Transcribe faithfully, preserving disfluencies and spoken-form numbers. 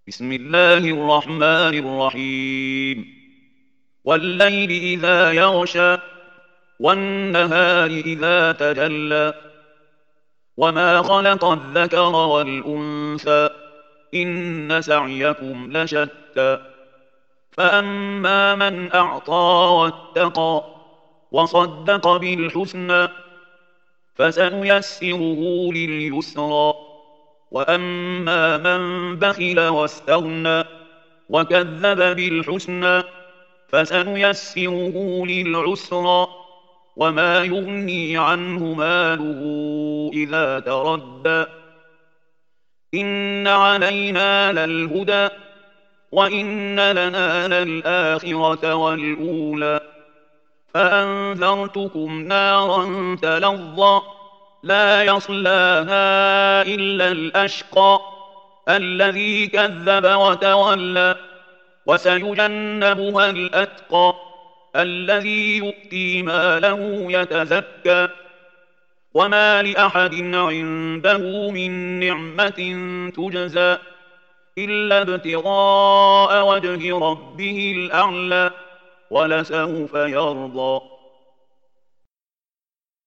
بسم الله الرحمن الرحيم والليل إذا يغشى والنهار إذا تجلى وما خلق الذكر والأنثى إن سعيكم لشتى فأما من أعطى واتقى وصدق بالحسنى فسنيسره لليسرى وأما من بخل واستغنى وكذب بالحسنى فسنيسره للعسرى وما يغني عنه ماله إذا تردى إن علينا للهدى وإن لنا للآخرة والأولى فأنذرتكم نارا تلظى لا يصلاها إلا الأشقى الذي كذب وتولى وسيجنبها الأتقى الذي يؤتي ماله يتزكى وما لأحد عنده من نعمة تجزى إلا ابتغاء وجه ربه الأعلى ولسوف يرضى